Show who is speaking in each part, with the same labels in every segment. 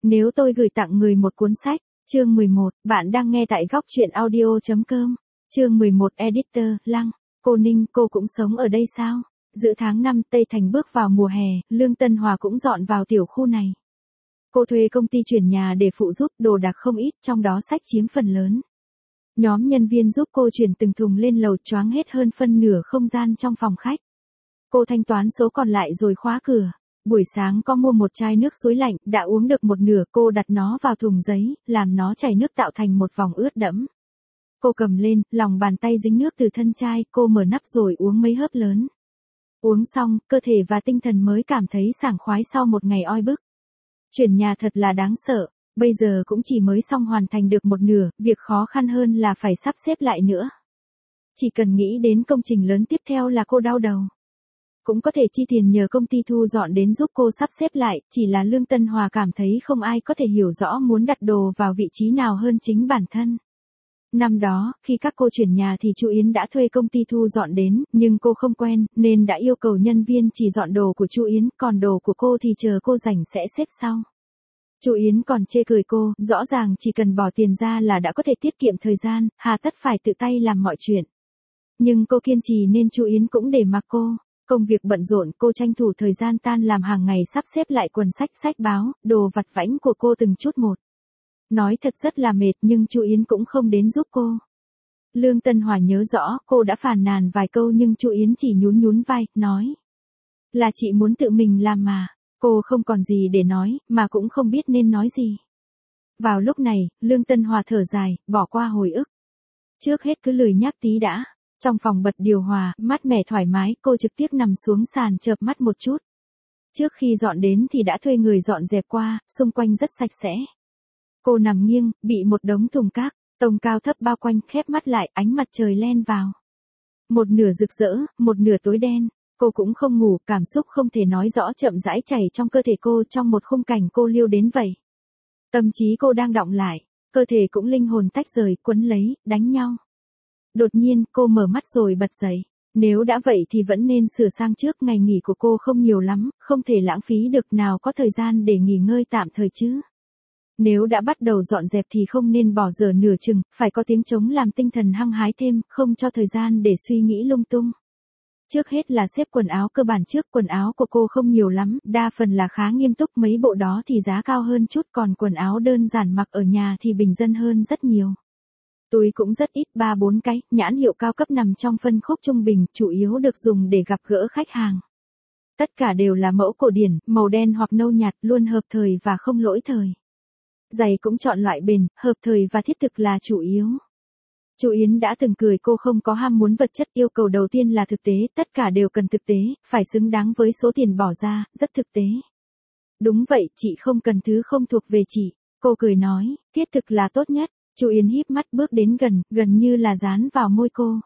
Speaker 1: Nếu tôi gửi tặng người một cuốn sách, chương 11, bạn đang nghe tại góc truyện audio.com. Chương 11 Editor, Lăng, cô Ninh, cô cũng sống ở đây sao? Giữa tháng 5 Tây Thành bước vào mùa hè, Lương Tân Hòa cũng dọn vào tiểu khu này. Cô thuê công ty chuyển nhà để phụ giúp, đồ đạc không ít, trong đó sách chiếm phần lớn. Nhóm nhân viên giúp cô chuyển từng thùng lên lầu, choáng hết hơn phân nửa không gian trong phòng khách. Cô thanh toán số còn lại rồi khóa cửa. Buổi sáng có mua một chai nước suối lạnh, đã uống được một nửa, cô đặt nó vào thùng giấy, làm nó chảy nước tạo thành một vòng ướt đẫm. Cô cầm lên, lòng bàn tay dính nước từ thân chai, cô mở nắp rồi uống mấy hớp lớn. Uống xong, cơ thể và tinh thần mới cảm thấy sảng khoái sau một ngày oi bức. Chuyển nhà thật là đáng sợ, bây giờ cũng chỉ mới xong hoàn thành được một nửa, việc khó khăn hơn là phải sắp xếp lại nữa. Chỉ cần nghĩ đến công trình lớn tiếp theo là cô đau đầu. Cũng có thể chi tiền nhờ công ty thu dọn đến giúp cô sắp xếp lại, chỉ là Lương Tân Hòa cảm thấy không ai có thể hiểu rõ muốn đặt đồ vào vị trí nào hơn chính bản thân. Năm đó, khi các cô chuyển nhà thì Chu Yến đã thuê công ty thu dọn đến, nhưng cô không quen, nên đã yêu cầu nhân viên chỉ dọn đồ của Chu Yến, còn đồ của cô thì chờ cô rảnh sẽ xếp sau. Chu Yến còn chê cười cô, rõ ràng chỉ cần bỏ tiền ra là đã có thể tiết kiệm thời gian, hà tất phải tự tay làm mọi chuyện. Nhưng cô kiên trì nên Chu Yến cũng để mặc cô. Công việc bận rộn, cô tranh thủ thời gian tan làm hàng ngày sắp xếp lại quần sách, sách báo, đồ vặt vãnh của cô từng chút một. Nói thật rất là mệt nhưng Chu Yến cũng không đến giúp cô. Lương Tân Hòa nhớ rõ, cô đã phàn nàn vài câu nhưng Chu Yến chỉ nhún nhún vai, nói. Là chị muốn tự mình làm mà. Cô không còn gì để nói, mà cũng không biết nên nói gì. Vào lúc này, Lương Tân Hòa thở dài, bỏ qua hồi ức. Trước hết cứ lười nhác tí đã. Trong phòng bật điều hòa, mát mẻ thoải mái, cô trực tiếp nằm xuống sàn chợp mắt một chút. Trước khi dọn đến thì đã thuê người dọn dẹp qua, xung quanh rất sạch sẽ. Cô nằm nghiêng, bị một đống thùng cát, tông cao thấp bao quanh, khép mắt lại, ánh mặt trời len vào. Một nửa rực rỡ, một nửa tối đen. Cô cũng không ngủ, cảm xúc không thể nói rõ chậm rãi chảy trong cơ thể cô trong một khung cảnh cô liêu đến vậy. Tâm trí cô đang đọng lại, cơ thể cũng linh hồn tách rời, quấn lấy, đánh nhau. Đột nhiên, cô mở mắt rồi bật dậy. Nếu đã vậy thì vẫn nên sửa sang trước, ngày nghỉ của cô không nhiều lắm, không thể lãng phí được, nào có thời gian để nghỉ ngơi tạm thời chứ. Nếu đã bắt đầu dọn dẹp thì không nên bỏ dở nửa chừng, phải có tiếng trống làm tinh thần hăng hái thêm, không cho thời gian để suy nghĩ lung tung. Trước hết là xếp quần áo cơ bản trước, quần áo của cô không nhiều lắm, đa phần là khá nghiêm túc, mấy bộ đó thì giá cao hơn chút, còn quần áo đơn giản mặc ở nhà thì bình dân hơn rất nhiều. Túi cũng rất ít, 3-4 cái, nhãn hiệu cao cấp nằm trong phân khúc trung bình, chủ yếu được dùng để gặp gỡ khách hàng. Tất cả đều là mẫu cổ điển, màu đen hoặc nâu nhạt, luôn hợp thời và không lỗi thời. Giày cũng chọn loại bền, hợp thời và thiết thực là chủ yếu. Chu Yến đã từng cười cô không có ham muốn vật chất, yêu cầu đầu tiên là thực tế, tất cả đều cần thực tế, phải xứng đáng với số tiền bỏ ra, rất thực tế. Đúng vậy, chị không cần thứ không thuộc về chị, cô cười nói, thiết thực là tốt nhất. Chu Yến híp mắt bước đến gần như là dán vào môi cô.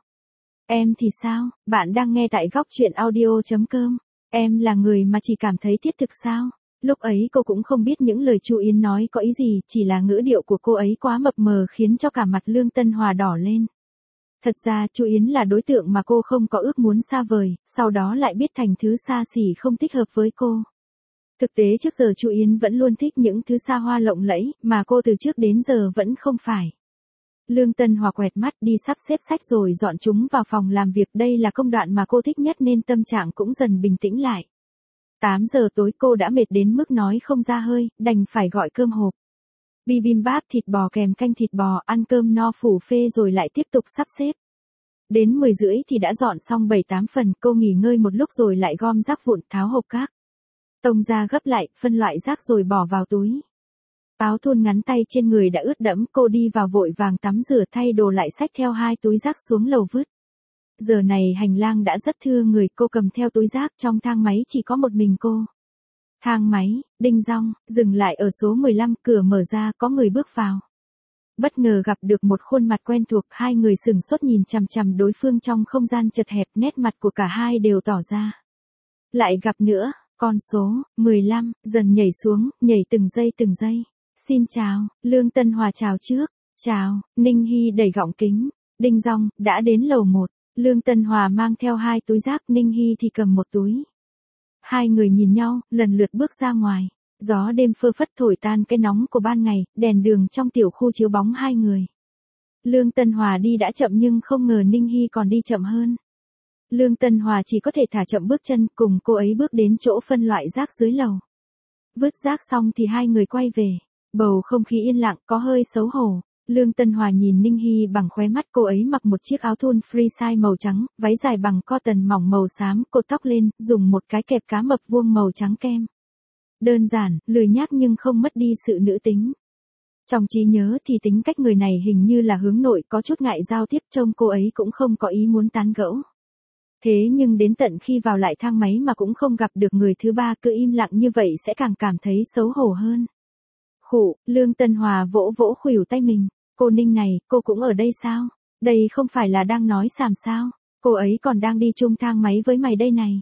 Speaker 1: Em thì sao, bạn đang nghe tại góc truyện audio.com. Em là người mà chỉ cảm thấy thiết thực sao? Lúc ấy cô cũng không biết những lời Chu Yến nói có ý gì, chỉ là ngữ điệu của cô ấy quá mập mờ khiến cho cả mặt Lương Tân Hòa đỏ lên. Thật ra Chu Yến là đối tượng mà cô không có ước muốn xa vời, sau đó lại biết thành thứ xa xỉ không thích hợp với cô. Thực tế trước giờ Chu Yến vẫn luôn thích những thứ xa hoa lộng lẫy, mà cô từ trước đến giờ vẫn không phải. Lương Tân Hòa quẹt mắt đi sắp xếp sách rồi dọn chúng vào phòng làm việc, đây là công đoạn mà cô thích nhất nên tâm trạng cũng dần bình tĩnh lại. 8 giờ tối cô đã mệt đến mức nói không ra hơi, đành phải gọi cơm hộp. Bibimbap thịt bò kèm canh thịt bò, ăn cơm no phủ phê rồi lại tiếp tục sắp xếp. Đến 10 rưỡi thì đã dọn xong 7-8 phần, cô nghỉ ngơi một lúc rồi lại gom rác vụn, tháo hộp cát. Tông ra gấp lại, phân loại rác rồi bỏ vào túi. Áo thun ngắn tay trên người đã ướt đẫm, cô đi vào vội vàng tắm rửa thay đồ lại xách theo 2 túi rác xuống lầu vứt. Giờ này hành lang đã rất thưa người, cô cầm theo túi rác, trong thang máy chỉ có một mình cô. Thang máy, đinh dong, dừng lại ở số 15, cửa mở ra, có người bước vào. Bất ngờ gặp được một khuôn mặt quen thuộc, hai người sửng sốt nhìn chằm chằm đối phương trong không gian chật hẹp, nét mặt của cả hai đều tỏ ra. Lại gặp nữa. Con số 15 dần nhảy xuống, nhảy từng giây. Xin chào, Lương Tân Hòa chào trước. Chào, Ninh Hy đẩy gọng kính. Đinh dong, đã đến lầu 1. Lương Tân Hòa mang theo 2 túi rác, Ninh Hy thì cầm một túi. Hai người nhìn nhau, lần lượt bước ra ngoài. Gió đêm phơ phất thổi tan cái nóng của ban ngày, đèn đường trong tiểu khu chiếu bóng hai người. Lương Tân Hòa đi đã chậm nhưng không ngờ Ninh Hy còn đi chậm hơn. Lương Tân Hòa chỉ có thể thả chậm bước chân cùng cô ấy bước đến chỗ phân loại rác dưới lầu. Vứt rác xong thì hai người quay về. Bầu không khí yên lặng có hơi xấu hổ. Lương Tân Hòa nhìn Ninh Hy bằng khóe mắt, cô ấy mặc một chiếc áo thun free size màu trắng, váy dài bằng cotton mỏng màu xám, cột tóc lên, dùng một cái kẹp cá mập vuông màu trắng kem. Đơn giản, lười nhác nhưng không mất đi sự nữ tính. Trong trí nhớ thì tính cách người này hình như là hướng nội, có chút ngại giao tiếp, trông cô ấy cũng không có ý muốn tán gẫu. Thế nhưng đến tận khi vào lại thang máy mà cũng không gặp được người thứ ba, cứ im lặng như vậy sẽ càng cảm thấy xấu hổ hơn. Khụ, Lương Tân Hòa vỗ vỗ khuỷu tay mình. Cô Ninh này, cô cũng ở đây sao? Đây không phải là đang nói xàm sao? Cô ấy còn đang đi chung thang máy với mày đây này.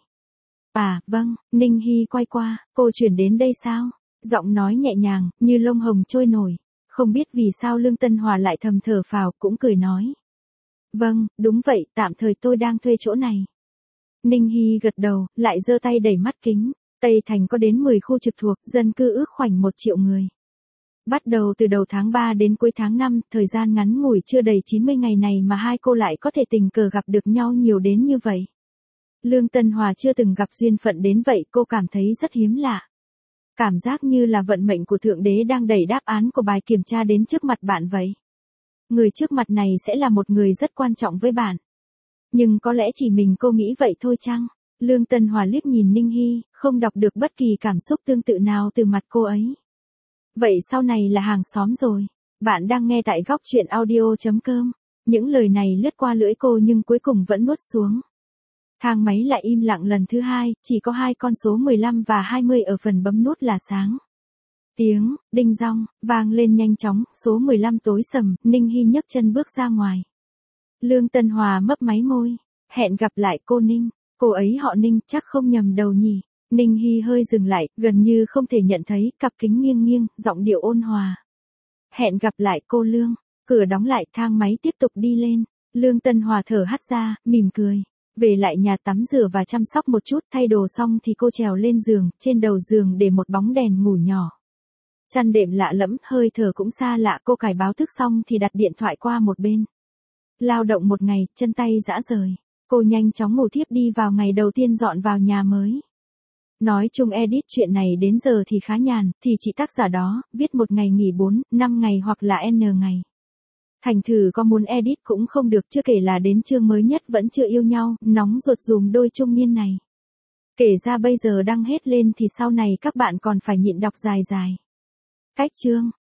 Speaker 1: À, vâng, Ninh Hy quay qua, cô chuyển đến đây sao? Giọng nói nhẹ nhàng, như lông hồng trôi nổi. Không biết vì sao Lương Tân Hòa lại thầm thở phào, cũng cười nói. Vâng, đúng vậy, tạm thời tôi đang thuê chỗ này. Ninh Hy gật đầu, lại giơ tay đẩy mắt kính. Tây Thành có đến 10 khu trực thuộc, dân cư ước khoảng 1 triệu người. Bắt đầu từ đầu tháng 3 đến cuối tháng 5, thời gian ngắn ngủi chưa đầy 90 ngày này mà hai cô lại có thể tình cờ gặp được nhau nhiều đến như vậy. Lương Tân Hòa chưa từng gặp duyên phận đến vậy, cô cảm thấy rất hiếm lạ. Cảm giác như là vận mệnh của Thượng Đế đang đẩy đáp án của bài kiểm tra đến trước mặt bạn vậy. Người trước mặt này sẽ là một người rất quan trọng với bạn. Nhưng có lẽ chỉ mình cô nghĩ vậy thôi chăng? Lương Tân Hòa liếc nhìn Ninh Hy, không đọc được bất kỳ cảm xúc tương tự nào từ mặt cô ấy. Vậy sau này là hàng xóm rồi. Bạn đang nghe tại góc truyện audio.com. Những lời này lướt qua lưỡi cô nhưng cuối cùng vẫn nuốt xuống. Thang máy lại im lặng lần thứ hai, chỉ có hai con số 15 và 20 ở phần bấm nút là sáng. Tiếng, đinh dong, vang lên nhanh chóng, số 15 tối sầm, Ninh Hy nhấc chân bước ra ngoài. Lương Tân Hòa mấp máy môi. Hẹn gặp lại cô Ninh. Cô ấy họ Ninh, chắc không nhầm đầu nhỉ. Ninh Hy hơi dừng lại, gần như không thể nhận thấy, cặp kính nghiêng nghiêng, giọng điệu ôn hòa. Hẹn gặp lại cô Lương. Cửa đóng lại, thang máy tiếp tục đi lên. Lương Tân Hòa thở hắt ra, mỉm cười. Về lại nhà tắm rửa và chăm sóc một chút, thay đồ xong thì cô trèo lên giường, trên đầu giường để một bóng đèn ngủ nhỏ. Chăn đệm lạ lẫm, hơi thở cũng xa lạ, cô cài báo thức xong thì đặt điện thoại qua một bên. Lao động một ngày, chân tay rã rời. Cô nhanh chóng ngủ thiếp đi vào ngày đầu tiên dọn vào nhà mới. Nói chung edit chuyện này đến giờ thì khá nhàn, thì chị tác giả đó, viết một ngày nghỉ 4, 5 ngày hoặc là N ngày. Thành thử có muốn edit cũng không được, chưa kể là đến chương mới nhất vẫn chưa yêu nhau, nóng ruột dùm đôi trung niên này. Kể ra bây giờ đăng hết lên thì sau này các bạn còn phải nhịn đọc dài dài. Cách chương